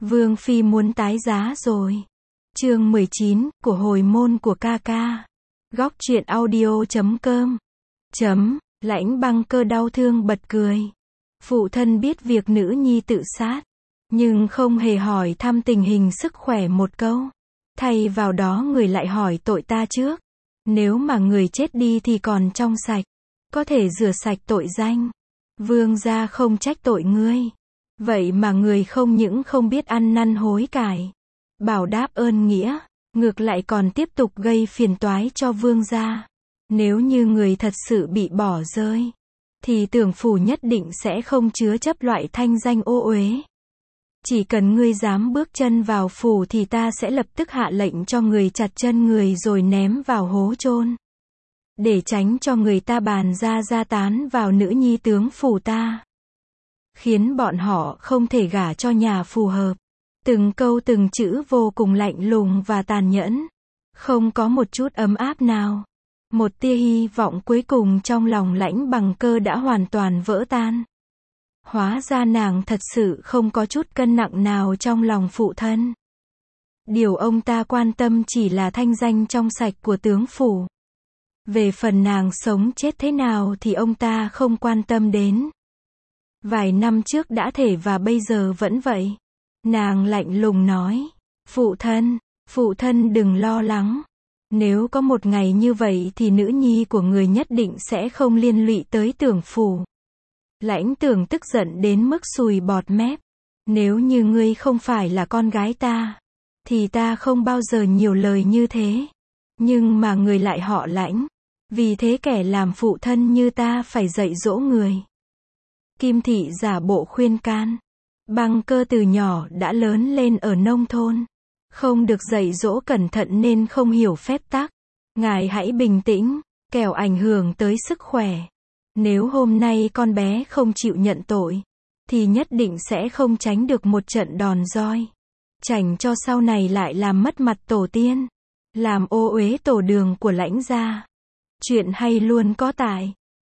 Vương Phi muốn tái giá rồi. Chương 19, của hồi môn của ca ca. Góc truyện audio.com. Lãnh Băng Cơ đau thương bật cười. Phụ thân biết việc nữ nhi tự sát, nhưng không hề hỏi thăm tình hình sức khỏe một câu. Thay vào đó người lại hỏi tội ta trước. Nếu mà người chết đi thì còn trong sạch, có thể rửa sạch tội danh. Vương gia không trách tội ngươi. Vậy mà người không những không biết ăn năn hối cải, bảo đáp ơn nghĩa, ngược lại còn tiếp tục gây phiền toái cho vương gia. Nếu như người thật sự bị bỏ rơi, thì Tưởng phủ nhất định sẽ không chứa chấp loại thanh danh ô uế. Chỉ cần ngươi dám bước chân vào phủ thì ta sẽ lập tức hạ lệnh cho người chặt chân người rồi ném vào hố chôn, để tránh cho người ta bàn ra gia tán vào nữ nhi tướng phủ ta, khiến bọn họ không thể gả cho nhà phù hợp. Từng câu từng chữ vô cùng lạnh lùng và tàn nhẫn, không có một chút ấm áp nào. Một tia hy vọng cuối cùng trong lòng Lãnh Bằng Cơ đã hoàn toàn vỡ tan. Hóa ra nàng thật sự không có chút cân nặng nào trong lòng phụ thân. Điều ông ta quan tâm chỉ là thanh danh trong sạch của tướng phủ. Về phần nàng sống chết thế nào thì ông ta không quan tâm đến. Vài năm trước đã thể và bây giờ vẫn vậy. Nàng lạnh lùng nói, phụ thân đừng lo lắng. Nếu có một ngày như vậy thì nữ nhi của người nhất định sẽ không liên lụy tới Tưởng phủ. Lãnh Tưởng tức giận đến mức sùi bọt mép. Nếu như ngươi không phải là con gái ta, thì ta không bao giờ nhiều lời như thế. Nhưng mà người lại họ Lãnh. Vì thế kẻ làm phụ thân như ta phải dạy dỗ người. Kim Thị giả bộ khuyên can. Băng Cơ từ nhỏ đã lớn lên ở nông thôn, không được dạy dỗ cẩn thận nên không hiểu phép tắc. Ngài hãy bình tĩnh, kẻo ảnh hưởng tới sức khỏe. Nếu hôm nay con bé không chịu nhận tội, thì nhất định sẽ không tránh được một trận đòn roi. Chảnh cho sau này lại làm mất mặt tổ tiên, làm ô uế tổ đường của Lãnh gia. Chuyện hay luôn có tại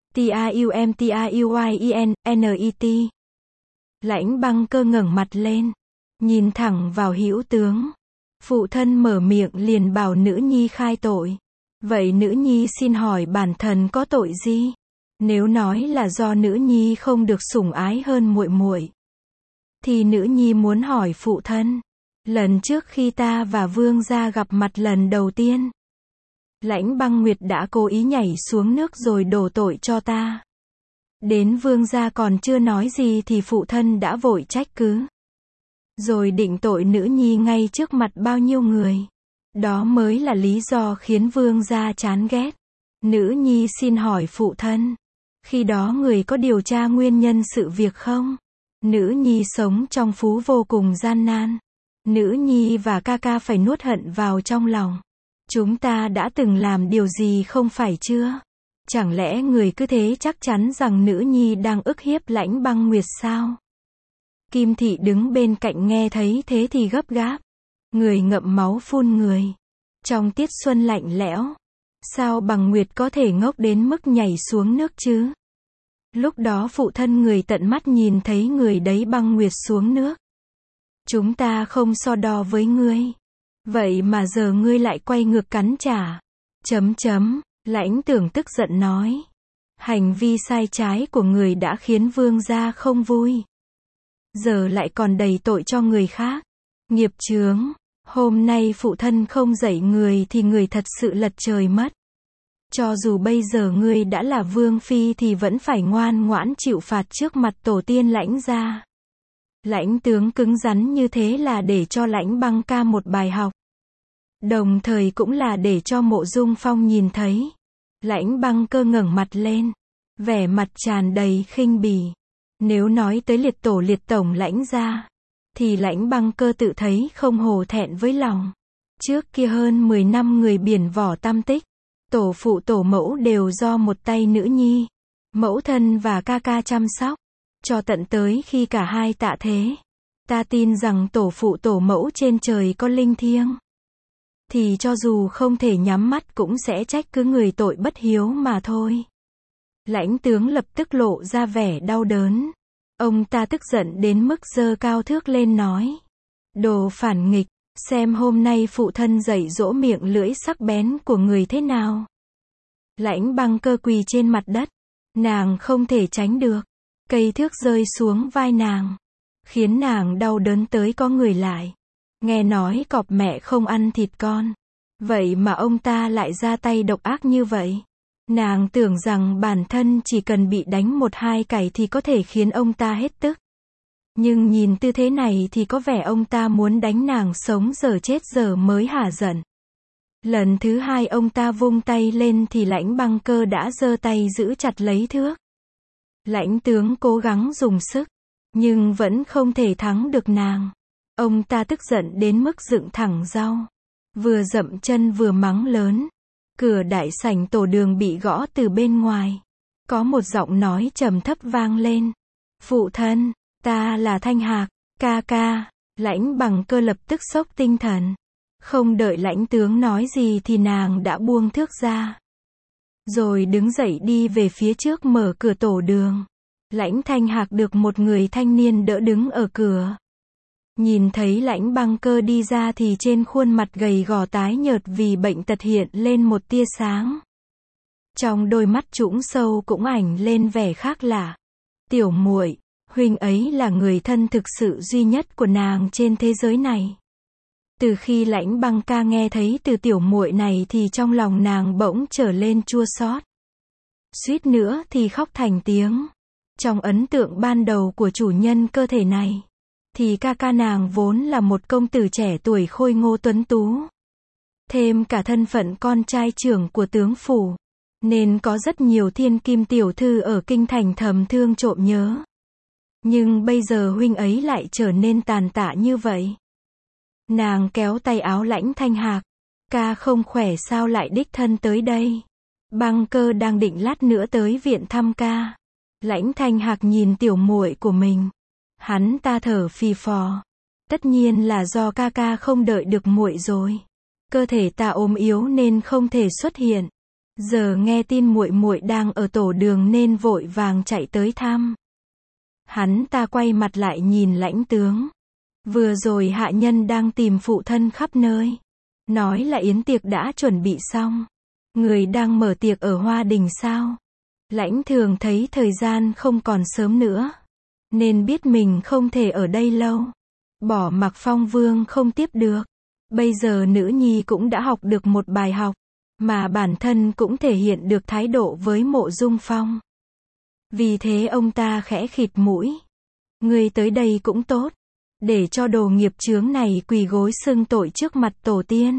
TRUMTRUYENNET. Lãnh Băng Cơ ngẩng mặt lên, nhìn thẳng vào hữu tướng. Phụ thân mở miệng liền bảo nữ nhi khai tội. Vậy nữ nhi xin hỏi bản thân có tội gì? Nếu nói là do nữ nhi không được sủng ái hơn muội muội, thì nữ nhi muốn hỏi phụ thân. Lần trước khi ta và vương gia gặp mặt lần đầu tiên, Lãnh Băng Nguyệt đã cố ý nhảy xuống nước rồi đổ tội cho ta. Đến vương gia còn chưa nói gì thì phụ thân đã vội trách cứ, rồi định tội nữ nhi ngay trước mặt bao nhiêu người. Đó mới là lý do khiến vương gia chán ghét. Nữ nhi xin hỏi phụ thân, khi đó người có điều tra nguyên nhân sự việc không? Nữ nhi sống trong phú vô cùng gian nan. Nữ nhi và ca ca phải nuốt hận vào trong lòng. Chúng ta đã từng làm điều gì không phải chưa? Chẳng lẽ người cứ thế chắc chắn rằng nữ nhi đang ức hiếp Lãnh Băng Nguyệt sao? Kim Thị đứng bên cạnh nghe thấy thế thì gấp gáp. Người ngậm máu phun người. Trong tiết xuân lạnh lẽo, sao Bằng Nguyệt có thể ngốc đến mức nhảy xuống nước chứ? Lúc đó phụ thân người tận mắt nhìn thấy người đấy Băng Nguyệt xuống nước. Chúng ta không so đo với ngươi. Vậy mà giờ ngươi lại quay ngược cắn trả. Lãnh Tưởng tức giận nói. Hành vi sai trái của người đã khiến vương gia không vui. Giờ lại còn đầy tội cho người khác. Nghiệp chướng. Hôm nay phụ thân không dạy người thì người thật sự lật trời mất. Cho dù bây giờ ngươi đã là vương phi thì vẫn phải ngoan ngoãn chịu phạt trước mặt tổ tiên Lãnh gia. Lãnh tướng cứng rắn như thế là để cho Lãnh Băng Ca một bài học. Đồng thời cũng là để cho Mộ Dung Phong nhìn thấy. Lãnh Băng Cơ ngẩng mặt lên, vẻ mặt tràn đầy khinh bỉ. Nếu nói tới liệt tổ liệt tổng Lãnh gia, thì Lãnh Băng Cơ tự thấy không hổ thẹn với lòng. Trước kia hơn 10 năm người biển vỏ tam tích, tổ phụ tổ mẫu đều do một tay nữ nhi, mẫu thân và ca ca chăm sóc, cho tận tới khi cả hai tạ thế. Ta tin rằng tổ phụ tổ mẫu trên trời có linh thiêng, thì cho dù không thể nhắm mắt cũng sẽ trách cứ người tội bất hiếu mà thôi. Lãnh tướng lập tức lộ ra vẻ đau đớn. Ông ta tức giận đến mức giơ cao thước lên nói. Đồ phản nghịch, xem hôm nay phụ thân dạy dỗ miệng lưỡi sắc bén của người thế nào. Lãnh Băng Cơ quỳ trên mặt đất. Nàng không thể tránh được. Cây thước rơi xuống vai nàng. Khiến nàng đau đớn tới có người lại. Nghe nói cọp mẹ không ăn thịt con. Vậy mà ông ta lại ra tay độc ác như vậy. Nàng tưởng rằng bản thân chỉ cần bị đánh một hai cày thì có thể khiến ông ta hết tức. Nhưng nhìn tư thế này thì có vẻ ông ta muốn đánh nàng sống giờ chết giờ mới hả giận. Lần thứ hai ông ta vung tay lên thì Lãnh Băng Cơ đã giơ tay giữ chặt lấy thước. Lãnh tướng cố gắng dùng sức, nhưng vẫn không thể thắng được nàng. Ông ta tức giận đến mức dựng thẳng rau. Vừa dậm chân vừa mắng lớn. Cửa đại sảnh tổ đường bị gõ từ bên ngoài. Có một giọng nói trầm thấp vang lên. Phụ thân, ta là Thanh Hạc, ca ca. Lãnh Băng Cơ lập tức sốc tinh thần. Không đợi lãnh tướng nói gì thì nàng đã buông thước ra. Rồi đứng dậy đi về phía trước mở cửa tổ đường. Lãnh Thanh Hạc được một người thanh niên đỡ đứng ở cửa. Nhìn thấy Lãnh Băng Cơ đi ra thì trên khuôn mặt gầy gò tái nhợt vì bệnh tật hiện lên một tia sáng. Trong đôi mắt trũng sâu cũng ảnh lên vẻ khác lạ. Tiểu muội, huynh ấy là người thân thực sự duy nhất của nàng trên thế giới này. Từ khi Lãnh Băng Ca nghe thấy từ tiểu muội này thì trong lòng nàng bỗng trở lên chua xót. Suýt nữa thì khóc thành tiếng. Trong ấn tượng ban đầu của chủ nhân cơ thể này, thì ca ca nàng vốn là một công tử trẻ tuổi khôi ngô tuấn tú. Thêm cả thân phận con trai trưởng của tướng phủ, nên có rất nhiều thiên kim tiểu thư ở kinh thành thầm thương trộm nhớ. Nhưng bây giờ huynh ấy lại trở nên tàn tạ như vậy. Nàng kéo tay áo Lãnh Thanh Hạc. Ca không khỏe sao lại đích thân tới đây? Băng Cơ đang định lát nữa tới viện thăm ca. Lãnh Thanh Hạc nhìn tiểu muội của mình. Hắn ta thở phì phò. Tất nhiên là do ca ca không đợi được muội rồi. Cơ thể ta ốm yếu nên không thể xuất hiện. Giờ nghe tin muội muội đang ở tổ đường nên vội vàng chạy tới thăm. Hắn ta quay mặt lại nhìn lãnh tướng. Vừa rồi hạ nhân đang tìm phụ thân khắp nơi. Nói là yến tiệc đã chuẩn bị xong. Người đang mở tiệc ở Hoa Đình sao? Lãnh Thường thấy thời gian không còn sớm nữa. Nên biết mình không thể ở đây lâu. Bỏ mặc Phong Vương không tiếp được. Bây giờ nữ nhi cũng đã học được một bài học. Mà bản thân cũng thể hiện được thái độ với Mộ Dung Phong. Vì thế ông ta khẽ khịt mũi. Người tới đây cũng tốt. Để cho đồ nghiệp chướng này quỳ gối xưng tội trước mặt tổ tiên.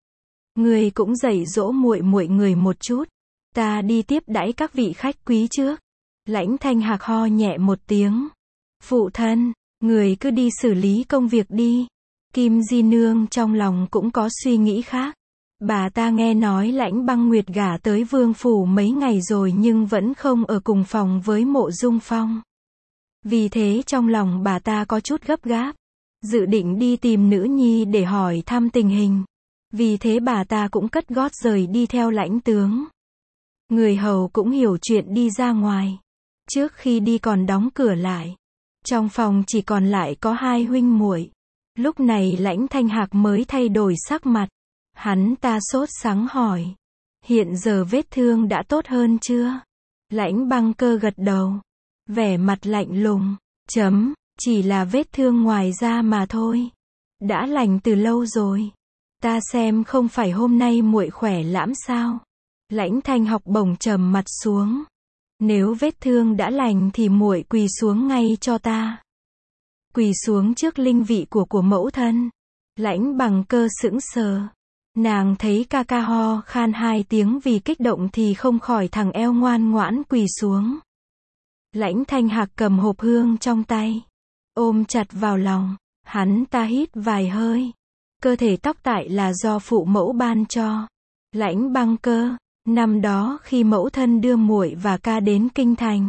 Người cũng dạy dỗ muội muội người một chút. Ta đi tiếp đãi các vị khách quý trước. Lãnh Thanh Hạc ho nhẹ một tiếng. Phụ thân, người cứ đi xử lý công việc đi. Kim Di Nương trong lòng cũng có suy nghĩ khác. Bà ta nghe nói Lãnh Băng Nguyệt gả tới vương phủ mấy ngày rồi nhưng vẫn không ở cùng phòng với Mộ Dung Phong. Vì thế trong lòng bà ta có chút gấp gáp. Dự định đi tìm nữ nhi để hỏi thăm tình hình. Vì thế bà ta cũng cất gót rời đi theo lãnh tướng. Người hầu cũng hiểu chuyện đi ra ngoài. Trước khi đi còn đóng cửa lại. Trong phòng chỉ còn lại có hai huynh muội. Lúc này Lãnh Thanh Hạc mới thay đổi sắc mặt. Hắn ta sốt sắng hỏi. Hiện giờ vết thương đã tốt hơn chưa? Lãnh Băng Cơ gật đầu. Vẻ mặt lạnh lùng. Chỉ là vết thương ngoài da mà thôi. Đã lành từ lâu rồi. Ta xem không phải hôm nay muội khỏe lắm sao? Lãnh Thanh Học bổng trầm mặt xuống. Nếu vết thương đã lành thì muội quỳ xuống ngay cho ta. Quỳ xuống trước linh vị của mẫu thân. Lãnh Băng Cơ sững sờ. Nàng thấy ca ca ho khan hai tiếng vì kích động thì không khỏi thẳng eo ngoan ngoãn quỳ xuống. Lãnh Thanh Hạc cầm hộp hương trong tay. Ôm chặt vào lòng. Hắn ta hít vài hơi. Cơ thể tóc tại là do phụ mẫu ban cho. Lãnh Băng Cơ, năm đó khi mẫu thân đưa muội và ca đến kinh thành,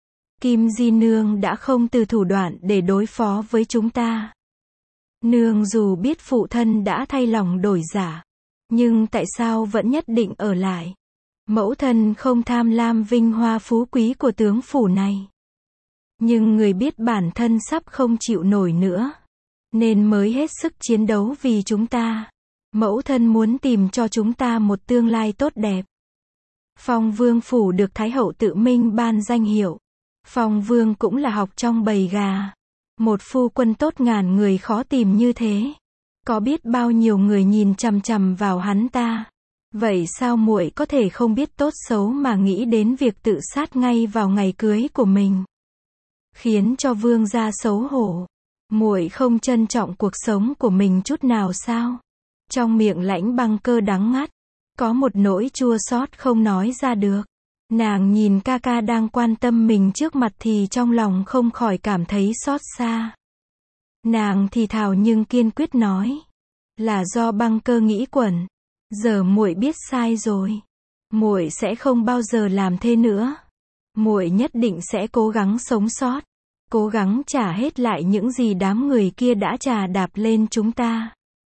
Kim Di Nương đã không từ thủ đoạn để đối phó với chúng ta. Nương dù biết phụ thân đã thay lòng đổi dạ, nhưng tại sao vẫn nhất định ở lại? Mẫu thân không tham lam vinh hoa phú quý của tướng phủ này. Nhưng người biết bản thân sắp không chịu nổi nữa. nên mới hết sức chiến đấu vì chúng ta. Mẫu thân muốn tìm cho chúng ta một tương lai tốt đẹp. Phong Vương phủ được Thái hậu tự mình ban danh hiệu. Phong Vương cũng là học trong bầy gà. Một phu quân tốt ngàn người khó tìm như thế. Có biết bao nhiêu người nhìn chằm chằm vào hắn ta. Vậy sao muội có thể không biết tốt xấu mà nghĩ đến việc tự sát ngay vào ngày cưới của mình? Khiến cho vương gia xấu hổ. Muội không trân trọng cuộc sống của mình chút nào sao? Trong miệng Lãnh Băng Cơ đắng ngắt, có một nỗi chua xót không nói ra được. Nàng nhìn ca ca đang quan tâm mình trước mặt thì trong lòng không khỏi cảm thấy xót xa. Nàng thì thào nhưng kiên quyết nói, là do Băng Cơ nghĩ quẩn. Giờ muội biết sai rồi. Muội sẽ không bao giờ làm thế nữa. Muội nhất định sẽ cố gắng sống sót, cố gắng trả hết lại những gì đám người kia đã trà đạp lên chúng ta.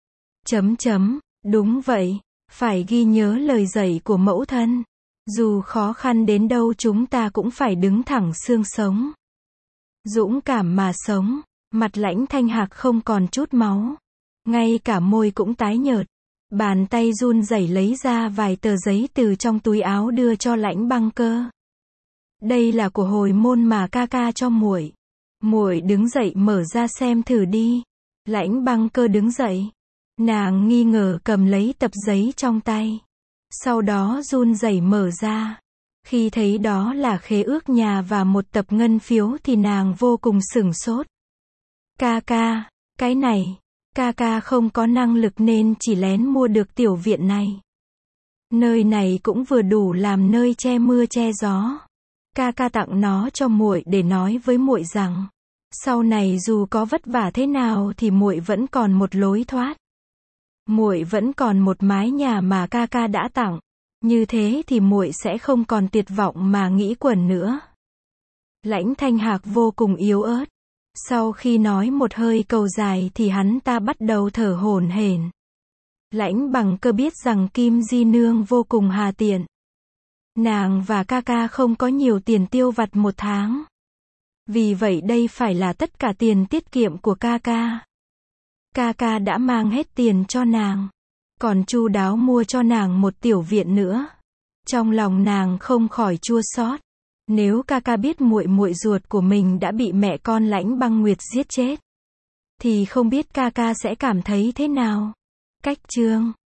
Đúng vậy, phải ghi nhớ lời dạy của mẫu thân. Dù khó khăn đến đâu chúng ta cũng phải đứng thẳng xương sống. Dũng cảm mà sống. Mặt Lãnh Thanh Hạc không còn chút máu. Ngay cả môi cũng tái nhợt. Bàn tay run rẩy lấy ra vài tờ giấy từ trong túi áo đưa cho Lãnh Băng Cơ. Đây là của hồi môn mà ca ca cho muội. Muội đứng dậy mở ra xem thử đi. Lãnh Băng Cơ đứng dậy. Nàng nghi ngờ cầm lấy tập giấy trong tay. Sau đó run rẩy mở ra. Khi thấy đó là khế ước nhà và một tập ngân phiếu thì nàng vô cùng sửng sốt. Ca ca, cái này, ca ca không có năng lực nên chỉ lén mua được tiểu viện này. Nơi này cũng vừa đủ làm nơi che mưa che gió. Ca ca tặng nó cho muội để nói với muội rằng, sau này dù có vất vả thế nào thì muội vẫn còn một lối thoát. Muội vẫn còn một mái nhà mà ca ca đã tặng. Như thế thì muội sẽ không còn tuyệt vọng mà nghĩ quẩn nữa. Lãnh Thanh Hạc vô cùng yếu ớt. Sau khi nói một hơi cầu dài thì hắn ta bắt đầu thở hổn hển. Lãnh Bằng Cơ biết rằng Kim Di Nương vô cùng hà tiện. Nàng và ca ca không có nhiều tiền tiêu vặt một tháng. Vì vậy đây phải là tất cả tiền tiết kiệm của ca ca. Ca ca đã mang hết tiền cho nàng. Còn chu đáo mua cho nàng một tiểu viện nữa. Trong lòng nàng không khỏi chua xót. Nếu ca ca biết muội muội ruột của mình đã bị mẹ con Lãnh Băng Nguyệt giết chết, thì không biết ca ca sẽ cảm thấy thế nào. Cách chương